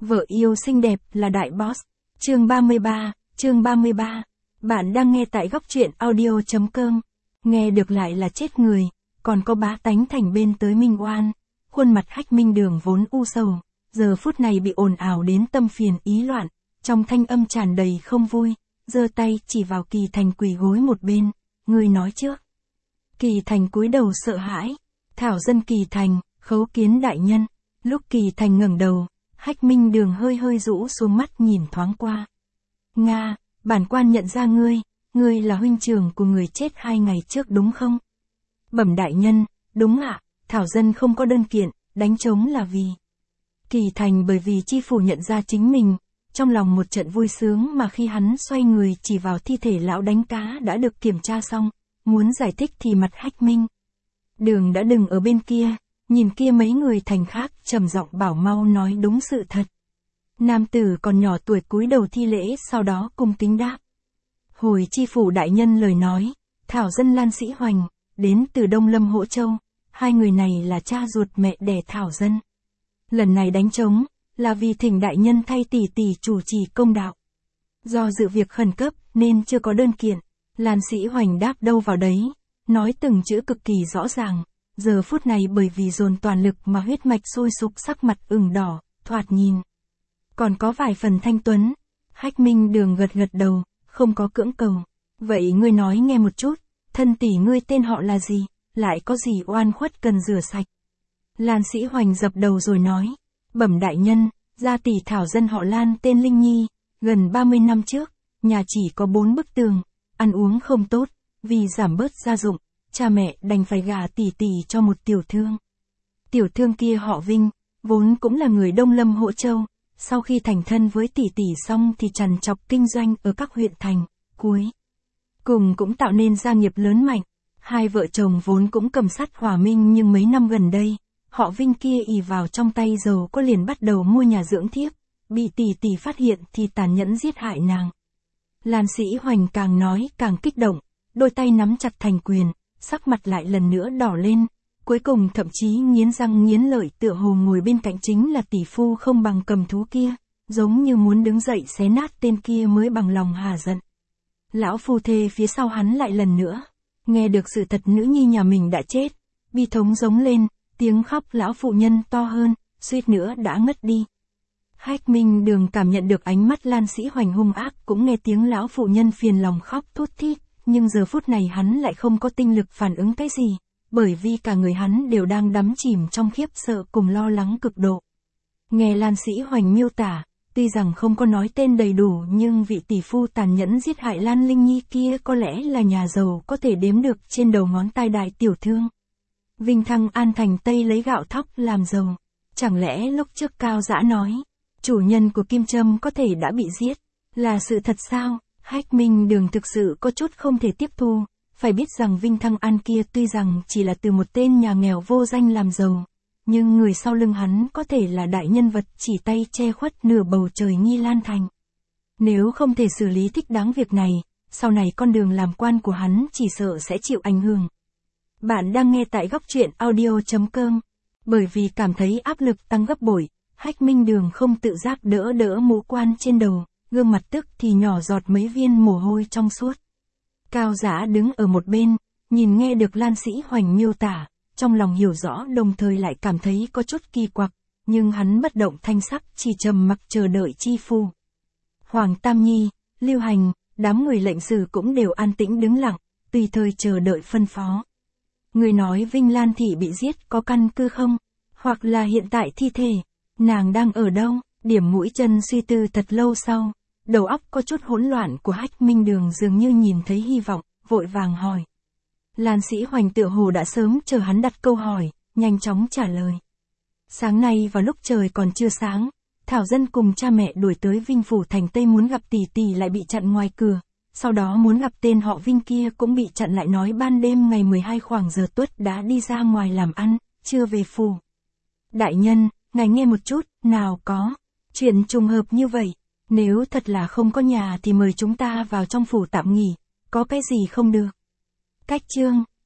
Vợ yêu xinh đẹp là đại boss. Chương 33. Bạn đang nghe tại góc truyện audio.com. Nghe được lại là chết người, còn có bá tánh thành bên tới minh oan. Khuôn mặt Hách Minh Đường vốn u sầu, giờ phút này bị ồn ào đến tâm phiền ý loạn, trong thanh âm tràn đầy không vui, giơ tay chỉ vào Kỳ Thành quỳ gối một bên, ngươi nói trước. Kỳ Thành cúi đầu sợ hãi, thảo dân Kỳ Thành, khấu kiến đại nhân. Lúc Kỳ Thành ngẩng đầu, Hách Minh Đường hơi hơi rũ xuống mắt nhìn thoáng qua. Nga, bản quan nhận ra ngươi là huynh trưởng của người chết 2 ngày trước đúng không? Bẩm đại nhân, đúng ạ, thảo dân không có đơn kiện, đánh trống là vì. Kỳ Thành bởi vì chi phủ nhận ra chính mình, trong lòng một trận vui sướng mà khi hắn xoay người chỉ vào thi thể lão đánh cá đã được kiểm tra xong, muốn giải thích thì mặt Hách Minh Đường đã đừng ở bên kia, nhìn kia mấy người thành khác trầm giọng bảo mau nói đúng sự thật. Nam tử còn nhỏ tuổi cúi đầu thi lễ sau đó cung kính đáp. Hồi chi phủ đại nhân lời nói, thảo dân Lan Sĩ Hoành, đến từ Đông Lâm Hỗ Châu, 2 người này là cha ruột mẹ đẻ thảo dân. Lần này đánh trống, là vì thỉnh đại nhân thay tỷ tỷ chủ trì công đạo. Do sự việc khẩn cấp nên chưa có đơn kiện, Lan Sĩ Hoành đáp đâu vào đấy, nói từng chữ cực kỳ rõ ràng. Giờ phút này bởi vì dồn toàn lực mà huyết mạch sôi sục sắc mặt ửng đỏ, thoạt nhìn còn có vài phần thanh tuấn. Hách Minh Đường gật đầu, không có cưỡng cầu. Vậy ngươi nói nghe một chút, thân tỷ ngươi tên họ là gì, lại có gì oan khuất cần rửa sạch? Lan Sĩ Hoành dập đầu rồi nói, bẩm đại nhân, gia tỷ thảo dân họ Lan tên Linh Nhi, gần 30 năm trước, nhà chỉ có 4 bức tường, ăn uống không tốt, vì giảm bớt gia dụng, cha mẹ đành phải gả tỷ tỷ cho một tiểu thương. Tiểu thương kia họ Vinh, vốn cũng là người Đông Lâm Hỗ Châu, sau khi thành thân với tỷ tỷ xong thì trằn trọc kinh doanh ở các huyện thành, cuối cùng cũng tạo nên gia nghiệp lớn mạnh. Hai vợ chồng vốn cũng cầm sắt hòa minh nhưng mấy năm gần đây, họ Vinh kia ỷ vào trong tay giàu có liền bắt đầu mua nhà dưỡng thiếp, bị tỷ tỷ phát hiện thì tàn nhẫn giết hại nàng. Lan Sĩ Hoành càng nói càng kích động, đôi tay nắm chặt thành quyền, sắc mặt lại lần nữa đỏ lên, cuối cùng thậm chí nghiến răng nghiến lợi tựa hồ ngồi bên cạnh chính là tỷ phu không bằng cầm thú kia, giống như muốn đứng dậy xé nát tên kia mới bằng lòng hà giận. Lão phu thê phía sau hắn lại lần nữa, nghe được sự thật nữ nhi nhà mình đã chết, bi thống giống lên, tiếng khóc lão phụ nhân to hơn, suýt nữa đã ngất đi. Hách Minh Đường cảm nhận được ánh mắt Lan Sĩ Hoành hung ác, cũng nghe tiếng lão phụ nhân phiền lòng khóc thút thít, nhưng giờ phút này hắn lại không có tinh lực phản ứng cái gì, bởi vì cả người hắn đều đang đắm chìm trong khiếp sợ cùng lo lắng cực độ. Nghe Lan Sĩ Hoành miêu tả, tuy rằng không có nói tên đầy đủ nhưng vị tỷ phu tàn nhẫn giết hại Lan Linh Nhi kia có lẽ là nhà giàu có thể đếm được trên đầu ngón tay đại tiểu thương. Vinh Thăng An thành Tây lấy gạo thóc làm giàu. Chẳng lẽ lúc trước Cao Dã nói, chủ nhân của Kim Trâm có thể đã bị giết, là sự thật sao? Hách Minh Đường thực sự có chút không thể tiếp thu, phải biết rằng Vinh Thăng An kia tuy rằng chỉ là từ một tên nhà nghèo vô danh làm giàu, nhưng người sau lưng hắn có thể là đại nhân vật chỉ tay che khuất nửa bầu trời Nghi Lan Thành. Nếu không thể xử lý thích đáng việc này, sau này con đường làm quan của hắn chỉ sợ sẽ chịu ảnh hưởng. Bạn đang nghe tại góc truyện audio.com. Bởi vì cảm thấy áp lực tăng gấp bội, Hách Minh Đường không tự giác đỡ mũ quan trên đầu, gương mặt tức thì nhỏ giọt mấy viên mồ hôi trong suốt. Cao Dã đứng ở một bên, nhìn nghe được Lan Sĩ Hoành miêu tả, trong lòng hiểu rõ đồng thời lại cảm thấy có chút kỳ quặc, nhưng hắn bất động thanh sắc chỉ trầm mặc chờ đợi chi phu. Hoàng Tam Nhi, Lưu Hành, đám người lệnh sử cũng đều an tĩnh đứng lặng, tùy thời chờ đợi phân phó. Người nói Vinh Lan thị bị giết có căn cứ không? Hoặc là hiện tại thi thể, nàng đang ở đâu? Điểm mũi chân suy tư thật lâu sau, đầu óc có chút hỗn loạn của Hách Minh Đường dường như nhìn thấy hy vọng, vội vàng hỏi. Lan Sĩ Hoành tựa hồ đã sớm chờ hắn đặt câu hỏi, nhanh chóng trả lời. Sáng nay vào lúc trời còn chưa sáng, thảo dân cùng cha mẹ đuổi tới Vinh Phủ thành Tây muốn gặp tỷ tỷ lại bị chặn ngoài cửa, sau đó muốn gặp tên họ Vinh kia cũng bị chặn lại nói ban đêm ngày 12 khoảng giờ tuất đã đi ra ngoài làm ăn, chưa về phủ. Đại nhân, ngài nghe một chút, nào có chuyện trùng hợp như vậy, nếu thật là không có nhà thì mời chúng ta vào trong phủ tạm nghỉ, có cái gì không được. Cách chương